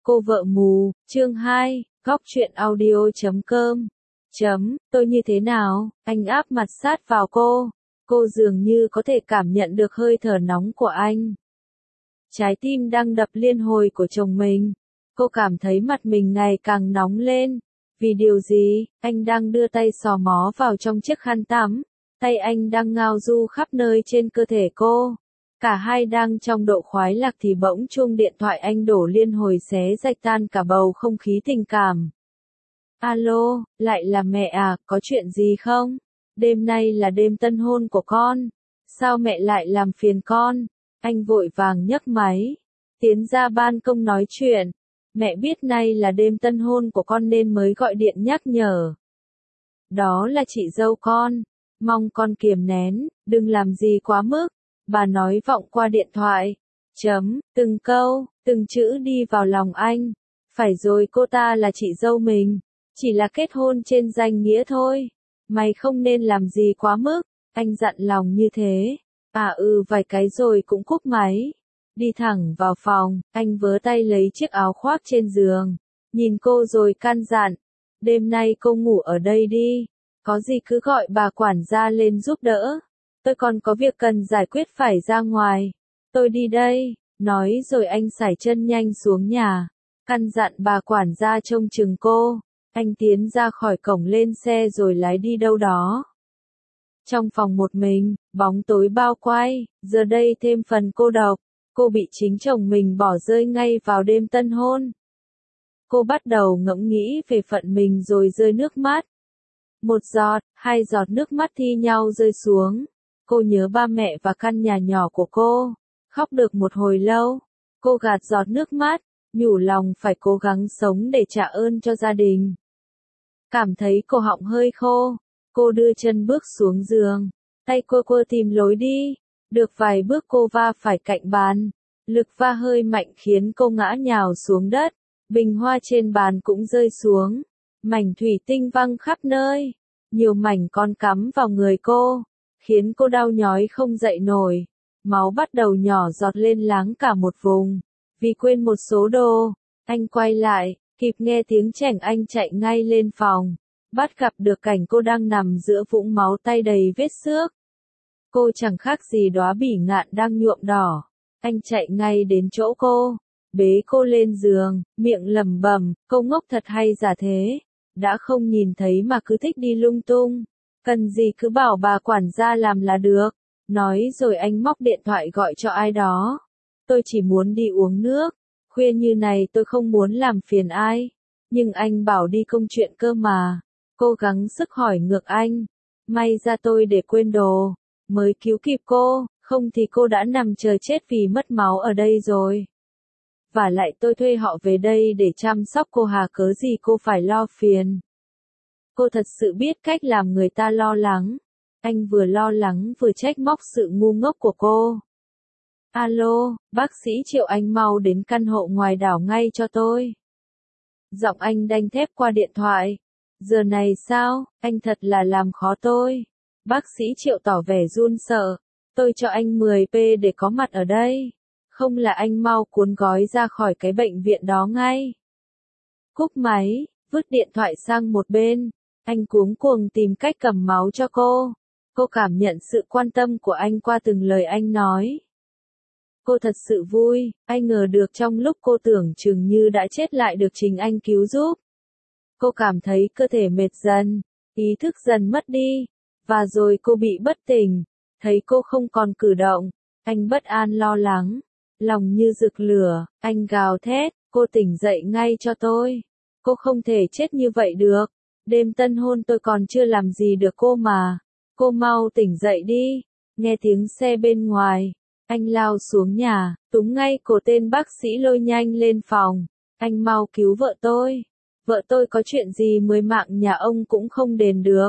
Cô vợ mù, chương 2, góc truyện audio.com. Tôi như thế nào? Anh áp mặt sát vào cô. Cô dường như có thể cảm nhận được hơi thở nóng của anh. Trái tim đang đập liên hồi của chồng mình. Cô cảm thấy mặt mình ngày càng nóng lên. Vì điều gì? Anh đang đưa tay xò mó vào trong chiếc khăn tắm. Tay anh đang ngao du khắp nơi trên cơ thể cô. Cả hai đang trong độ khoái lạc thì bỗng chuông điện thoại anh đổ liên hồi xé rách tan cả bầu không khí tình cảm. Alo, lại là mẹ à, có chuyện gì không? Đêm nay là đêm tân hôn của con. Sao mẹ lại làm phiền con? Anh vội vàng nhấc máy, tiến ra ban công nói chuyện. Mẹ biết nay là đêm tân hôn của con nên mới gọi điện nhắc nhở. Đó là chị dâu con. Mong con kiềm nén, đừng làm gì quá mức. Bà nói vọng qua điện thoại. Từng câu, từng chữ đi vào lòng anh. Phải rồi, cô ta là chị dâu mình. Chỉ là kết hôn trên danh nghĩa thôi. Mày không nên làm gì quá mức. Anh dặn lòng như thế. Vài cái rồi cũng cúp máy. Đi thẳng vào phòng, anh vớ tay lấy chiếc áo khoác trên giường. Nhìn cô rồi căn dặn. Đêm nay cô ngủ ở đây đi. Có gì cứ gọi bà quản gia lên giúp đỡ. Tôi còn có việc cần giải quyết phải ra ngoài. Tôi đi đây. Nói rồi anh sải chân nhanh xuống nhà. Căn dặn bà quản gia trông chừng cô. Anh tiến ra khỏi cổng lên xe rồi lái đi đâu đó. Trong phòng một mình, bóng tối bao quanh, giờ đây thêm phần cô độc. Cô bị chính chồng mình bỏ rơi ngay vào đêm tân hôn. Cô bắt đầu ngẫm nghĩ về phận mình rồi rơi nước mắt. Một giọt, hai giọt nước mắt thi nhau rơi xuống. Cô nhớ ba mẹ và căn nhà nhỏ của cô. Khóc được một hồi lâu. Cô gạt giọt nước mắt, nhủ lòng phải cố gắng sống để trả ơn cho gia đình. Cảm thấy cổ họng hơi khô. Cô đưa chân bước xuống giường. Tay cô tìm lối đi. Được vài bước cô va phải cạnh bàn. Lực va hơi mạnh khiến cô ngã nhào xuống đất. Bình hoa trên bàn cũng rơi xuống. Mảnh thủy tinh văng khắp nơi. Nhiều mảnh còn cắm vào người cô. Khiến cô đau nhói không dậy nổi. Máu bắt đầu nhỏ giọt lên láng cả một vùng. Vì quên một số đồ. Anh quay lại, kịp nghe tiếng chảnh anh chạy ngay lên phòng. Bắt gặp được cảnh cô đang nằm giữa vũng máu tay đầy vết xước. Cô chẳng khác gì đóa bỉ ngạn đang nhuộm đỏ. Anh chạy ngay đến chỗ cô. Bế cô lên giường, miệng lẩm bẩm, cô ngốc thật hay giả thế. Đã không nhìn thấy mà cứ thích đi lung tung. Cần gì cứ bảo bà quản gia làm là được. Nói rồi anh móc điện thoại gọi cho ai đó. Tôi chỉ muốn đi uống nước. Khuya như này tôi không muốn làm phiền ai. Nhưng anh bảo đi công chuyện cơ mà. Cô gắng sức hỏi ngược anh. May ra tôi để quên đồ. Mới cứu kịp cô. Không thì cô đã nằm chờ chết vì mất máu ở đây rồi. Và lại tôi thuê họ về đây để chăm sóc cô, hà cớ gì cô phải lo phiền. Cô thật sự biết cách làm người ta lo lắng. Anh vừa lo lắng vừa trách móc sự ngu ngốc của cô. Alo, bác sĩ Triệu, anh mau đến căn hộ ngoài đảo ngay cho tôi. Giọng anh đanh thép qua điện thoại. Giờ này sao, anh thật là làm khó tôi. Bác sĩ Triệu tỏ vẻ run sợ. Tôi cho anh 10p để có mặt ở đây. Không là anh mau cuốn gói ra khỏi cái bệnh viện đó ngay. Cúp máy, vứt điện thoại sang một bên. Anh cuống cuồng tìm cách cầm máu cho cô. Cô cảm nhận sự quan tâm của anh qua từng lời anh nói. Cô thật sự vui, anh ngờ được trong lúc cô tưởng chừng như đã chết lại được chính anh cứu giúp. Cô cảm thấy cơ thể mệt dần, ý thức dần mất đi. Và rồi cô bị bất tỉnh. Thấy cô không còn cử động, anh bất an lo lắng. Lòng như rực lửa, anh gào thét, cô tỉnh dậy ngay cho tôi. Cô không thể chết như vậy được. Đêm tân hôn tôi còn chưa làm gì được cô mà. Cô mau tỉnh dậy đi. Nghe tiếng xe bên ngoài. Anh lao xuống nhà, túm ngay cổ tên bác sĩ lôi nhanh lên phòng. Anh mau cứu vợ tôi. Vợ tôi có chuyện gì 10 mạng nhà ông cũng không đền được.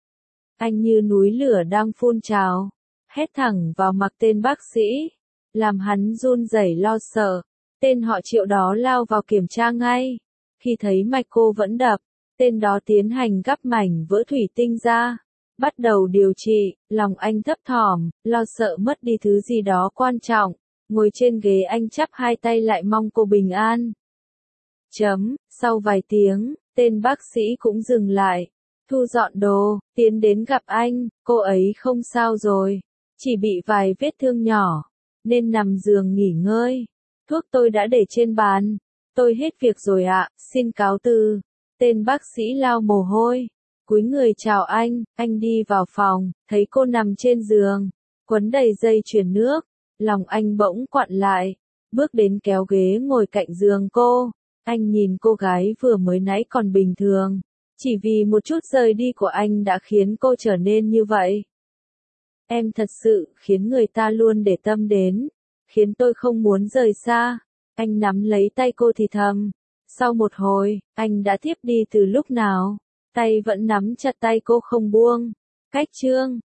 Anh như núi lửa đang phun trào. Hét thẳng vào mặt tên bác sĩ. Làm hắn run rẩy lo sợ. Tên họ Triệu đó lao vào kiểm tra ngay. Khi thấy mạch cô vẫn đập, tên đó tiến hành gắp mảnh vỡ thủy tinh ra. Bắt đầu điều trị, lòng anh thấp thỏm, lo sợ mất đi thứ gì đó quan trọng. Ngồi trên ghế anh chắp hai tay lại mong cô bình an. Sau vài tiếng, tên bác sĩ cũng dừng lại, thu dọn đồ, tiến đến gặp anh, cô ấy không sao rồi, chỉ bị vài vết thương nhỏ, nên nằm giường nghỉ ngơi. Thuốc tôi đã để trên bàn, tôi hết việc rồi ạ, xin cáo từ. Tên bác sĩ lau mồ hôi, cúi người chào anh đi vào phòng, thấy cô nằm trên giường, quấn đầy dây chuyền nước, lòng anh bỗng quặn lại, bước đến kéo ghế ngồi cạnh giường cô. Anh nhìn cô gái vừa mới nãy còn bình thường, chỉ vì một chút rời đi của anh đã khiến cô trở nên như vậy. Em thật sự khiến người ta luôn để tâm đến, khiến tôi không muốn rời xa. Anh nắm lấy tay cô thì thầm. Sau một hồi, anh đã thiếp đi từ lúc nào, tay vẫn nắm chặt tay cô không buông. Cách chương